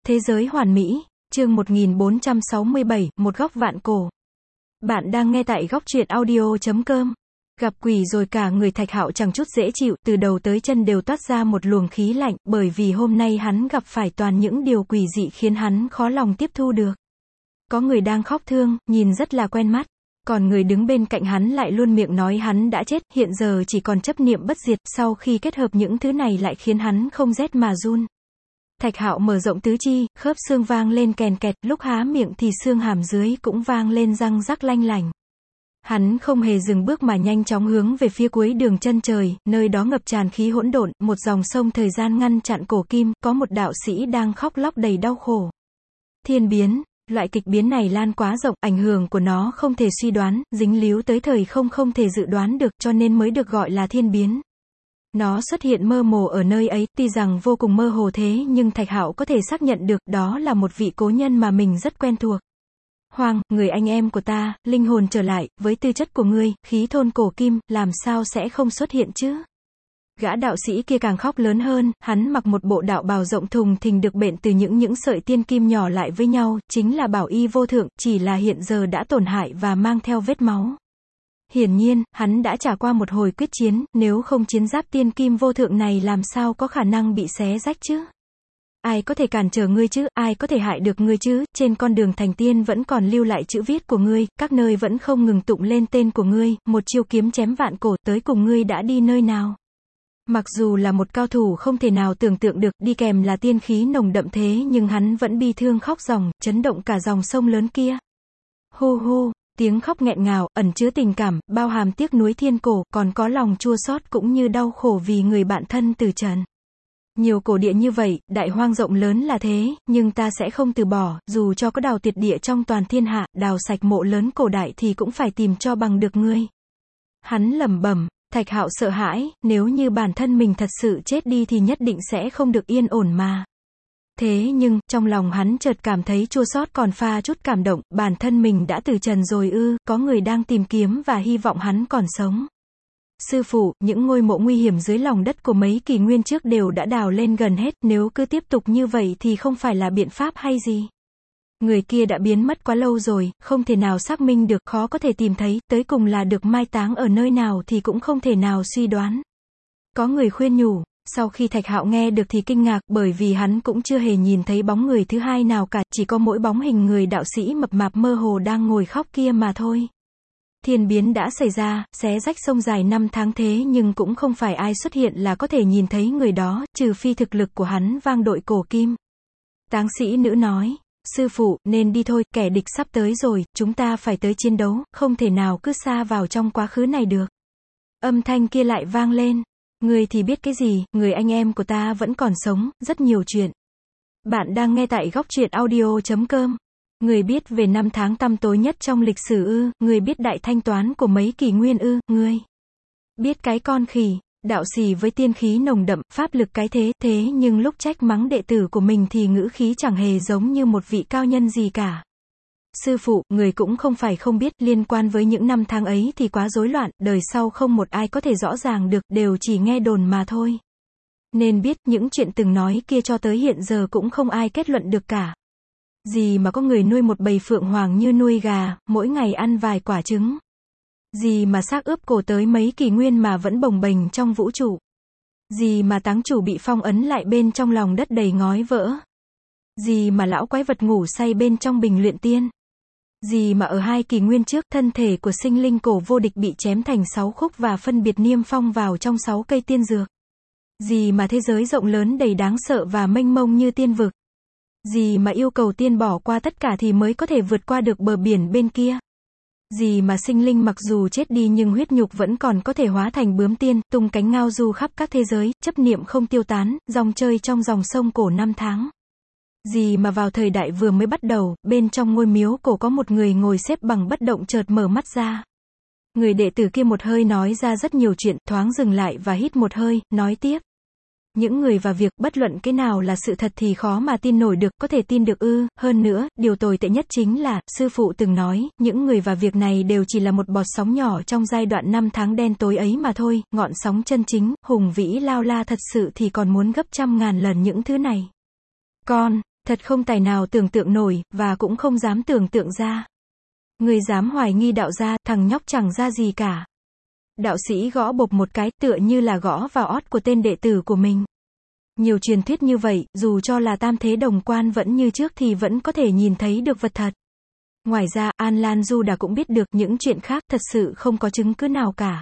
Thế giới hoàn mỹ, chương 1467, một góc vạn cổ. Bạn đang nghe tại góc truyện audio.com. Gặp quỷ rồi cả người Thạch Hạo chẳng chút dễ chịu, từ đầu tới chân đều toát ra một luồng khí lạnh, bởi vì hôm nay hắn gặp phải toàn những điều quỷ dị khiến hắn khó lòng tiếp thu được. Có người đang khóc thương, nhìn rất là quen mắt. Còn người đứng bên cạnh hắn lại luôn miệng nói hắn đã chết, hiện giờ chỉ còn chấp niệm bất diệt, sau khi kết hợp những thứ này lại khiến hắn không rét mà run. Thạch Hạo mở rộng tứ chi, khớp xương vang lên kèn kẹt, lúc há miệng thì xương hàm dưới cũng vang lên răng rắc lanh lảnh. Hắn không hề dừng bước mà nhanh chóng hướng về phía cuối đường chân trời, nơi đó ngập tràn khí hỗn độn, một dòng sông thời gian ngăn chặn cổ kim, có một đạo sĩ đang khóc lóc đầy đau khổ. Thiên biến, loại kịch biến này lan quá rộng, ảnh hưởng của nó không thể suy đoán, dính líu tới thời không thể dự đoán được, cho nên mới được gọi là thiên biến. Nó xuất hiện mơ hồ ở nơi ấy, tuy rằng vô cùng mơ hồ thế nhưng Thạch Hạo có thể xác nhận được, đó là một vị cố nhân mà mình rất quen thuộc. Hoàng, người anh em của ta, linh hồn trở lại, với tư chất của ngươi, khí thôn cổ kim, làm sao sẽ không xuất hiện chứ? Gã đạo sĩ kia càng khóc lớn hơn, hắn mặc một bộ đạo bào rộng thùng thình được bện từ những sợi tiên kim nhỏ lại với nhau, chính là bảo y vô thượng, chỉ là hiện giờ đã tổn hại và mang theo vết máu. Hiển nhiên, hắn đã trải qua một hồi quyết chiến, nếu không chiến giáp tiên kim vô thượng này làm sao có khả năng bị xé rách chứ? Ai có thể cản trở ngươi chứ, ai có thể hại được ngươi chứ, trên con đường thành tiên vẫn còn lưu lại chữ viết của ngươi, các nơi vẫn không ngừng tụng lên tên của ngươi, một chiêu kiếm chém vạn cổ, tới cùng ngươi đã đi nơi nào? Mặc dù là một cao thủ không thể nào tưởng tượng được, đi kèm là tiên khí nồng đậm thế nhưng hắn vẫn bi thương khóc ròng, chấn động cả dòng sông lớn kia. Hu hu. Tiếng khóc nghẹn ngào, ẩn chứa tình cảm, bao hàm tiếc nuối thiên cổ, còn có lòng chua xót cũng như đau khổ vì người bạn thân từ trần. Nhiều cổ địa như vậy, đại hoang rộng lớn là thế, nhưng ta sẽ không từ bỏ, dù cho có đào tuyệt địa trong toàn thiên hạ, đào sạch mộ lớn cổ đại thì cũng phải tìm cho bằng được ngươi. Hắn lẩm bẩm. Thạch Hạo sợ hãi, nếu như bản thân mình thật sự chết đi thì nhất định sẽ không được yên ổn mà. Thế nhưng, trong lòng hắn chợt cảm thấy chua xót còn pha chút cảm động, bản thân mình đã từ trần rồi ư, có người đang tìm kiếm và hy vọng hắn còn sống. Sư phụ, những ngôi mộ nguy hiểm dưới lòng đất của mấy kỷ nguyên trước đều đã đào lên gần hết, nếu cứ tiếp tục như vậy thì không phải là biện pháp hay gì. Người kia đã biến mất quá lâu rồi, không thể nào xác minh được, khó có thể tìm thấy, tới cùng là được mai táng ở nơi nào thì cũng không thể nào suy đoán. Có người khuyên nhủ. Sau khi Thạch Hạo nghe được thì kinh ngạc, bởi vì hắn cũng chưa hề nhìn thấy bóng người thứ hai nào cả, chỉ có mỗi bóng hình người đạo sĩ mập mạp mơ hồ đang ngồi khóc kia mà thôi. Thiên biến đã xảy ra, xé rách sông dài 5 tháng thế nhưng cũng không phải ai xuất hiện là có thể nhìn thấy người đó, trừ phi thực lực của hắn vang đội cổ kim. Táng sĩ nữ nói, sư phụ, nên đi thôi, kẻ địch sắp tới rồi, chúng ta phải tới chiến đấu, không thể nào cứ xa vào trong quá khứ này được. Âm thanh kia lại vang lên. Người thì biết cái gì, người anh em của ta vẫn còn sống, rất nhiều chuyện. Bạn đang nghe tại góc truyện audio.com. Người biết về năm tháng tăm tối nhất trong lịch sử ư, người biết đại thanh toán của mấy kỷ nguyên ư, người biết cái con khỉ, đạo sĩ với tiên khí nồng đậm, pháp lực cái thế nhưng lúc trách mắng đệ tử của mình thì ngữ khí chẳng hề giống như một vị cao nhân gì cả. Sư phụ, người cũng không phải không biết, liên quan với những năm tháng ấy thì quá rối loạn, đời sau không một ai có thể rõ ràng được, đều chỉ nghe đồn mà thôi. Nên biết, những chuyện từng nói kia cho tới hiện giờ cũng không ai kết luận được cả. Gì mà có người nuôi một bầy phượng hoàng như nuôi gà, mỗi ngày ăn vài quả trứng. Gì mà xác ướp cổ tới mấy kỷ nguyên mà vẫn bồng bềnh trong vũ trụ. Gì mà táng chủ bị phong ấn lại bên trong lòng đất đầy ngói vỡ. Gì mà lão quái vật ngủ say bên trong bình luyện tiên. Gì mà ở 2 kỷ nguyên trước, thân thể của sinh linh cổ vô địch bị chém thành 6 khúc và phân biệt niêm phong vào trong 6 cây tiên dược. Gì mà thế giới rộng lớn đầy đáng sợ và mênh mông như tiên vực. Gì mà yêu cầu tiên bỏ qua tất cả thì mới có thể vượt qua được bờ biển bên kia. Gì mà sinh linh mặc dù chết đi nhưng huyết nhục vẫn còn có thể hóa thành bướm tiên, tung cánh ngao du khắp các thế giới, chấp niệm không tiêu tán, dòng chơi trong dòng sông cổ 5 tháng. Gì mà vào thời đại vừa mới bắt đầu, bên trong ngôi miếu cổ có một người ngồi xếp bằng bất động chợt mở mắt ra. Người đệ tử kia một hơi nói ra rất nhiều chuyện, thoáng dừng lại và hít một hơi, nói tiếp. Những người và việc, bất luận cái nào là sự thật thì khó mà tin nổi được, có thể tin được ư, hơn nữa, điều tồi tệ nhất chính là, sư phụ từng nói, những người và việc này đều chỉ là một bọt sóng nhỏ trong giai đoạn 5 tháng đen tối ấy mà thôi, ngọn sóng chân chính, hùng vĩ lao la thật sự thì còn muốn gấp trăm ngàn lần những thứ này. Thật không tài nào tưởng tượng nổi, và cũng không dám tưởng tượng ra. Người dám hoài nghi đạo gia, thằng nhóc chẳng ra gì cả. Đạo sĩ gõ bộp một cái, tựa như là gõ vào ót của tên đệ tử của mình. Nhiều truyền thuyết như vậy, dù cho là tam thế đồng quan vẫn như trước thì vẫn có thể nhìn thấy được vật thật. Ngoài ra, An Lan Du Đà cũng biết được những chuyện khác thật sự không có chứng cứ nào cả.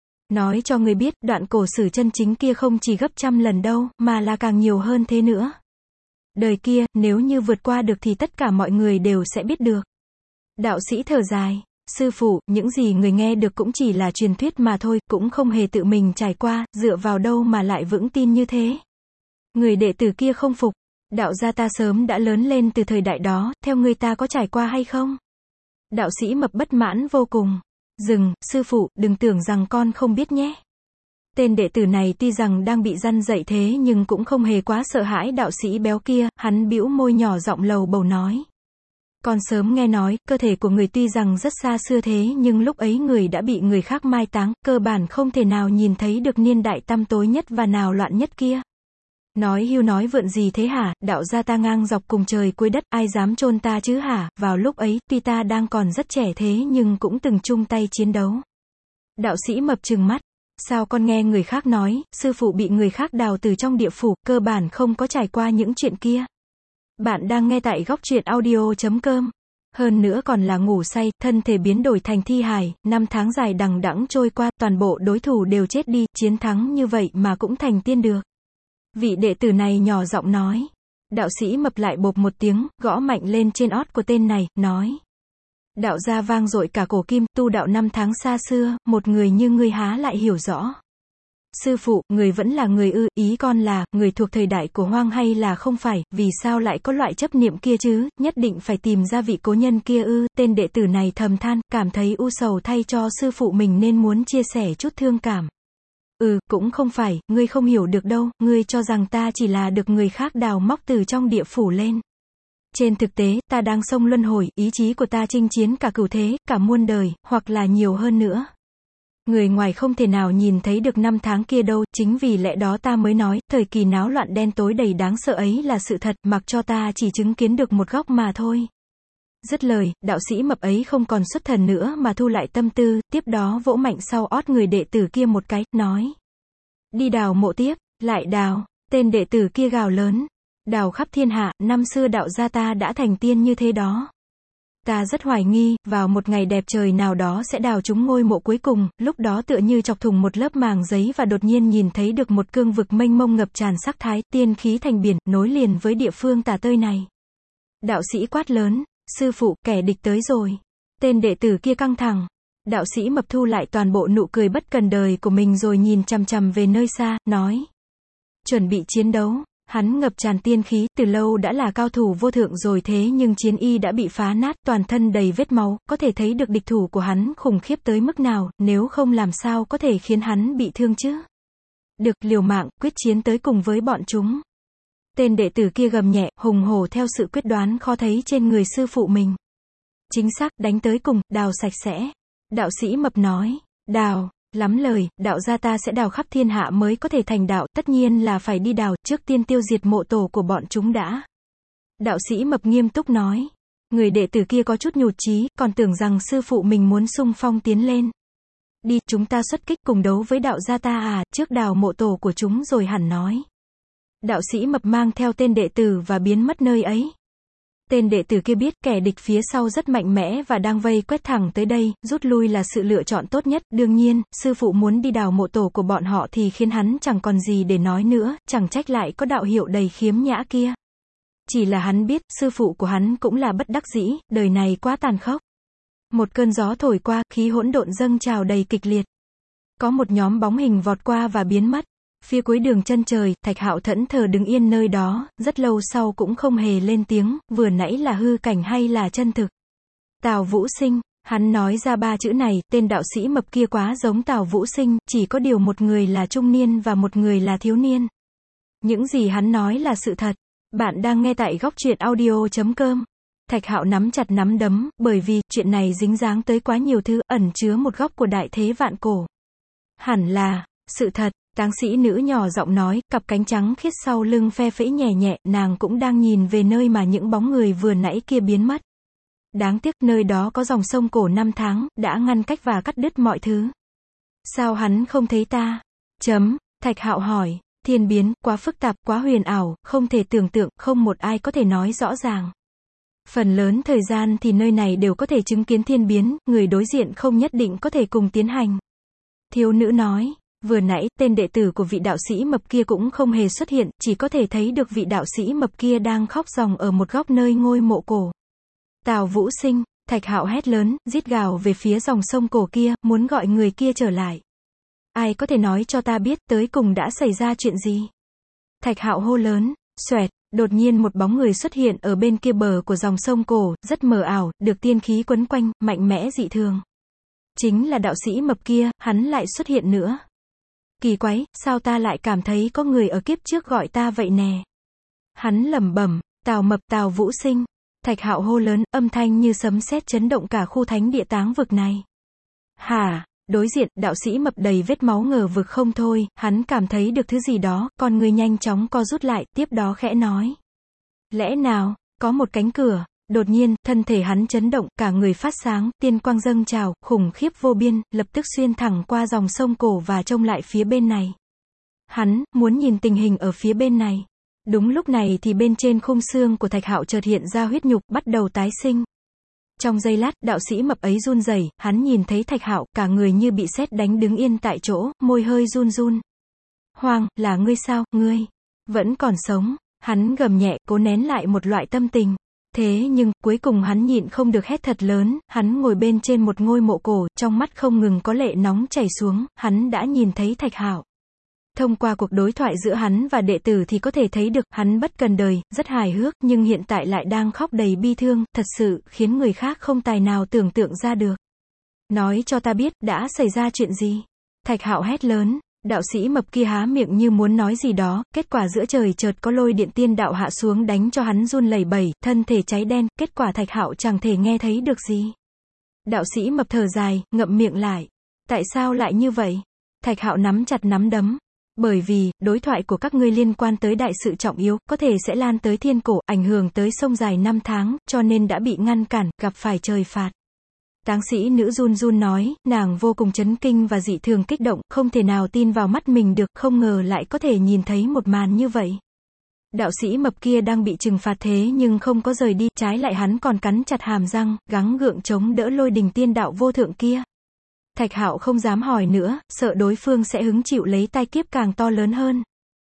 Nói cho người biết, đoạn cổ sử chân chính kia không chỉ gấp trăm lần đâu, mà là càng nhiều hơn thế nữa. Đời kia, nếu như vượt qua được thì tất cả mọi người đều sẽ biết được. Đạo sĩ thở dài. Sư phụ, những gì người nghe được cũng chỉ là truyền thuyết mà thôi, cũng không hề tự mình trải qua, dựa vào đâu mà lại vững tin như thế. Người đệ tử kia không phục. Đạo gia ta sớm đã lớn lên từ thời đại đó, theo người ta có trải qua hay không? Đạo sĩ mập bất mãn vô cùng. Dừng, sư phụ, đừng tưởng rằng con không biết nhé. Tên đệ tử này tuy rằng đang bị răn dạy thế nhưng cũng không hề quá sợ hãi đạo sĩ béo kia, hắn bĩu môi nhỏ giọng lầu bầu nói. Con sớm nghe nói, cơ thể của người tuy rằng rất xa xưa thế nhưng lúc ấy người đã bị người khác mai táng, cơ bản không thể nào nhìn thấy được niên đại tăm tối nhất và nào loạn nhất kia. Nói hưu nói vượn gì thế hả, đạo gia ta ngang dọc cùng trời cuối đất, ai dám chôn ta chứ hả, vào lúc ấy, tuy ta đang còn rất trẻ thế nhưng cũng từng chung tay chiến đấu. Đạo sĩ mập trừng mắt. Sao con nghe người khác nói, sư phụ bị người khác đào từ trong địa phủ, cơ bản không có trải qua những chuyện kia. Bạn đang nghe tại góc truyện audio.com. Hơn nữa còn là ngủ say, thân thể biến đổi thành thi hài, 5 tháng dài đằng đẵng trôi qua, toàn bộ đối thủ đều chết đi, chiến thắng như vậy mà cũng thành tiên được. Vị đệ tử này nhỏ giọng nói. Đạo sĩ mập lại bộp một tiếng, gõ mạnh lên trên ót của tên này, nói. Đạo gia vang dội cả cổ kim, tu đạo 5 tháng xa xưa, một người như ngươi há lại hiểu rõ. Sư phụ, người vẫn là người ư, ý con là, người thuộc thời đại của Hoang hay là không phải, vì sao lại có loại chấp niệm kia chứ, nhất định phải tìm ra vị cố nhân kia ư, tên đệ tử này thầm than, cảm thấy u sầu thay cho sư phụ mình nên muốn chia sẻ chút thương cảm. Cũng không phải, ngươi không hiểu được đâu, ngươi cho rằng ta chỉ là được người khác đào móc từ trong địa phủ lên. Trên thực tế, ta đang sông luân hồi, ý chí của ta chinh chiến cả cửu thế, cả muôn đời, hoặc là nhiều hơn nữa. Người ngoài không thể nào nhìn thấy được 5 tháng kia đâu, chính vì lẽ đó ta mới nói, thời kỳ náo loạn đen tối đầy đáng sợ ấy là sự thật, mặc cho ta chỉ chứng kiến được một góc mà thôi. Dứt lời, đạo sĩ mập ấy không còn xuất thần nữa mà thu lại tâm tư, tiếp đó vỗ mạnh sau ót người đệ tử kia một cái, nói. Đi đào mộ tiếp, lại đào, tên đệ tử kia gào lớn. Đào khắp thiên hạ, năm xưa đạo gia ta đã thành tiên như thế đó. Ta rất hoài nghi, vào một ngày đẹp trời nào đó sẽ đào trúng ngôi mộ cuối cùng, lúc đó tựa như chọc thủng một lớp màng giấy và đột nhiên nhìn thấy được một cương vực mênh mông ngập tràn sắc thái, tiên khí thành biển, nối liền với địa phương tả tơi này. Đạo sĩ quát lớn, sư phụ, kẻ địch tới rồi. Tên đệ tử kia căng thẳng. Đạo sĩ mập thu lại toàn bộ nụ cười bất cần đời của mình rồi nhìn chằm chằm về nơi xa, nói. Chuẩn bị chiến đấu. Hắn ngập tràn tiên khí, từ lâu đã là cao thủ vô thượng rồi thế nhưng chiến y đã bị phá nát, toàn thân đầy vết máu, có thể thấy được địch thủ của hắn khủng khiếp tới mức nào, nếu không làm sao có thể khiến hắn bị thương chứ. Được, liều mạng, quyết chiến tới cùng với bọn chúng. Tên đệ tử kia gầm nhẹ, hùng hổ theo sự quyết đoán khó thấy trên người sư phụ mình. Chính xác, đánh tới cùng, đào sạch sẽ. Đạo sĩ mập nói, đào. Lắm lời, đạo gia ta sẽ đào khắp thiên hạ mới có thể thành đạo, tất nhiên là phải đi đào, trước tiên tiêu diệt mộ tổ của bọn chúng đã. Đạo sĩ mập nghiêm túc nói. Người đệ tử kia có chút nhụt chí, còn tưởng rằng sư phụ mình muốn xung phong tiến lên. Đi, chúng ta xuất kích cùng đấu với đạo gia ta à, trước đào mộ tổ của chúng rồi hẳn nói. Đạo sĩ mập mang theo tên đệ tử và biến mất nơi ấy. Tên đệ tử kia biết kẻ địch phía sau rất mạnh mẽ và đang vây quét thẳng tới đây, rút lui là sự lựa chọn tốt nhất, đương nhiên, sư phụ muốn đi đào mộ tổ của bọn họ thì khiến hắn chẳng còn gì để nói nữa, chẳng trách lại có đạo hiệu đầy khiếm nhã kia. Chỉ là hắn biết, sư phụ của hắn cũng là bất đắc dĩ, đời này quá tàn khốc. Một cơn gió thổi qua, khí hỗn độn dâng trào đầy kịch liệt. Có một nhóm bóng hình vọt qua và biến mất. Phía cuối đường chân trời, Thạch Hạo thẫn thờ đứng yên nơi đó, rất lâu sau cũng không hề lên tiếng, vừa nãy là hư cảnh hay là chân thực. Tào Vũ Sinh, hắn nói ra 3 chữ này, tên đạo sĩ mập kia quá giống Tào Vũ Sinh, chỉ có điều một người là trung niên và một người là thiếu niên. Những gì hắn nói là sự thật. Bạn đang nghe tại góc truyện audio.com. Thạch Hạo nắm chặt nắm đấm, bởi vì, chuyện này dính dáng tới quá nhiều thứ, ẩn chứa một góc của đại thế vạn cổ. Hẳn là sự thật. Táng sĩ nữ nhỏ giọng nói, cặp cánh trắng khiết sau lưng phe phẩy nhẹ nhẹ, nàng cũng đang nhìn về nơi mà những bóng người vừa nãy kia biến mất. Đáng tiếc, nơi đó có dòng sông cổ năm tháng, đã ngăn cách và cắt đứt mọi thứ. Sao hắn không thấy ta? Thạch Hạo hỏi. Thiên biến, quá phức tạp, quá huyền ảo, không thể tưởng tượng, không một ai có thể nói rõ ràng. Phần lớn thời gian thì nơi này đều có thể chứng kiến thiên biến, người đối diện không nhất định có thể cùng tiến hành. Thiếu nữ nói, vừa nãy, tên đệ tử của vị đạo sĩ mập kia cũng không hề xuất hiện, chỉ có thể thấy được vị đạo sĩ mập kia đang khóc ròng ở một góc nơi ngôi mộ cổ. Tào Vũ Sinh, Thạch Hạo hét lớn, rít gào về phía dòng sông cổ kia, muốn gọi người kia trở lại. Ai có thể nói cho ta biết tới cùng đã xảy ra chuyện gì? Thạch Hạo hô lớn, xoẹt, đột nhiên một bóng người xuất hiện ở bên kia bờ của dòng sông cổ, rất mờ ảo, được tiên khí quấn quanh, mạnh mẽ dị thường. Chính là đạo sĩ mập kia, hắn lại xuất hiện nữa. Kỳ quái, sao ta lại cảm thấy có người ở kiếp trước gọi ta vậy nè? Hắn lẩm bẩm, Tào Mập, Tào Vũ Sinh. Thạch Hạo hô lớn, âm thanh như sấm sét chấn động cả khu thánh địa táng vực này. Hả? Đối diện, đạo sĩ mập đầy vết máu ngờ vực không thôi, hắn cảm thấy được thứ gì đó, con người nhanh chóng co rút lại, tiếp đó khẽ nói. Lẽ nào, có một cánh cửa? Đột nhiên, thân thể hắn chấn động, cả người phát sáng, tiên quang dâng trào, khủng khiếp vô biên, lập tức xuyên thẳng qua dòng sông cổ và trông lại phía bên này. Hắn muốn nhìn tình hình ở phía bên này. Đúng lúc này thì bên trên khung xương của Thạch Hạo chợt hiện ra huyết nhục, bắt đầu tái sinh. Trong giây lát, đạo sĩ mập ấy run rẩy, hắn nhìn thấy Thạch Hạo, cả người như bị sét đánh đứng yên tại chỗ, môi hơi run run. Hoàng, là ngươi sao, ngươi vẫn còn sống? Hắn gầm nhẹ, cố nén lại một loại tâm tình. Thế nhưng, cuối cùng hắn nhịn không được hét thật lớn, hắn ngồi bên trên một ngôi mộ cổ, trong mắt không ngừng có lệ nóng chảy xuống, hắn đã nhìn thấy Thạch Hạo. Thông qua cuộc đối thoại giữa hắn và đệ tử thì có thể thấy được, hắn bất cần đời, rất hài hước, nhưng hiện tại lại đang khóc đầy bi thương, thật sự, khiến người khác không tài nào tưởng tượng ra được. Nói cho ta biết, đã xảy ra chuyện gì? Thạch Hạo hét lớn, đạo sĩ mập kia há miệng như muốn nói gì đó, kết quả giữa trời chợt có lôi điện tiên đạo hạ xuống đánh cho hắn run lẩy bẩy, thân thể cháy đen, kết quả Thạch Hạo chẳng thể nghe thấy được gì. Đạo sĩ mập thở dài, ngậm miệng lại. Tại sao lại như vậy? Thạch Hạo nắm chặt nắm đấm. Bởi vì, đối thoại của các ngươi liên quan tới đại sự trọng yếu, có thể sẽ lan tới thiên cổ, ảnh hưởng tới sông dài 5 tháng, cho nên đã bị ngăn cản, gặp phải trời phạt. Táng sĩ nữ run run nói, nàng vô cùng chấn kinh và dị thường kích động, không thể nào tin vào mắt mình được, không ngờ lại có thể nhìn thấy một màn như vậy. Đạo sĩ mập kia đang bị trừng phạt thế nhưng không có rời đi, trái lại hắn còn cắn chặt hàm răng, gắng gượng chống đỡ lôi đình tiên đạo vô thượng kia. Thạch Hạo không dám hỏi nữa, sợ đối phương sẽ hứng chịu lấy tai kiếp càng to lớn hơn.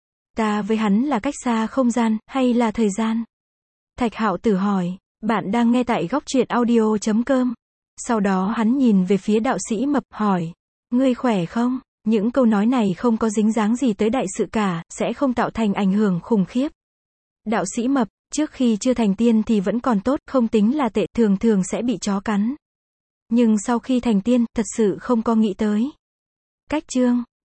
Ta với hắn là cách xa không gian, hay là thời gian? Thạch Hạo tự hỏi, bạn đang nghe tại góc truyện audio.com. Sau đó hắn nhìn về phía đạo sĩ mập, hỏi, ngươi khỏe không? Những câu nói này không có dính dáng gì tới đại sự cả, sẽ không tạo thành ảnh hưởng khủng khiếp. Đạo sĩ mập, trước khi chưa thành tiên thì vẫn còn tốt, không tính là tệ, thường thường sẽ bị chó cắn. Nhưng sau khi thành tiên, thật sự không có nghĩ tới. Cách chương